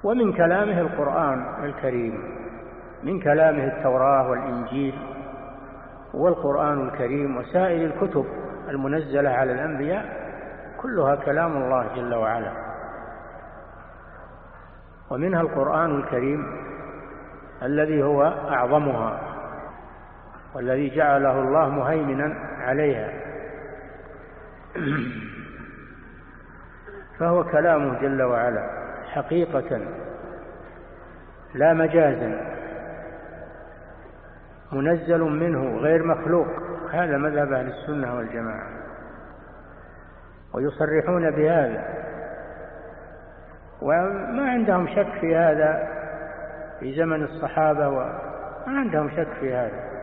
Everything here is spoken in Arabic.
ومن كلامه القرآن الكريم، من كلامه التوراة والإنجيل والقرآن الكريم وسائر الكتب المنزلة على الأنبياء كلها كلام الله جل وعلا، ومنها القرآن الكريم الذي هو أعظمها والذي جعله الله مهيمنا عليها، فهو كلامه جل وعلا حقيقة لا مجازا، منزل منه غير مخلوق. هذا مذهب أهل السنة والجماعة، ويصرحون بهذا، وما عندهم شك في هذا في زمن الصحابة، وما عندهم شك في هذا.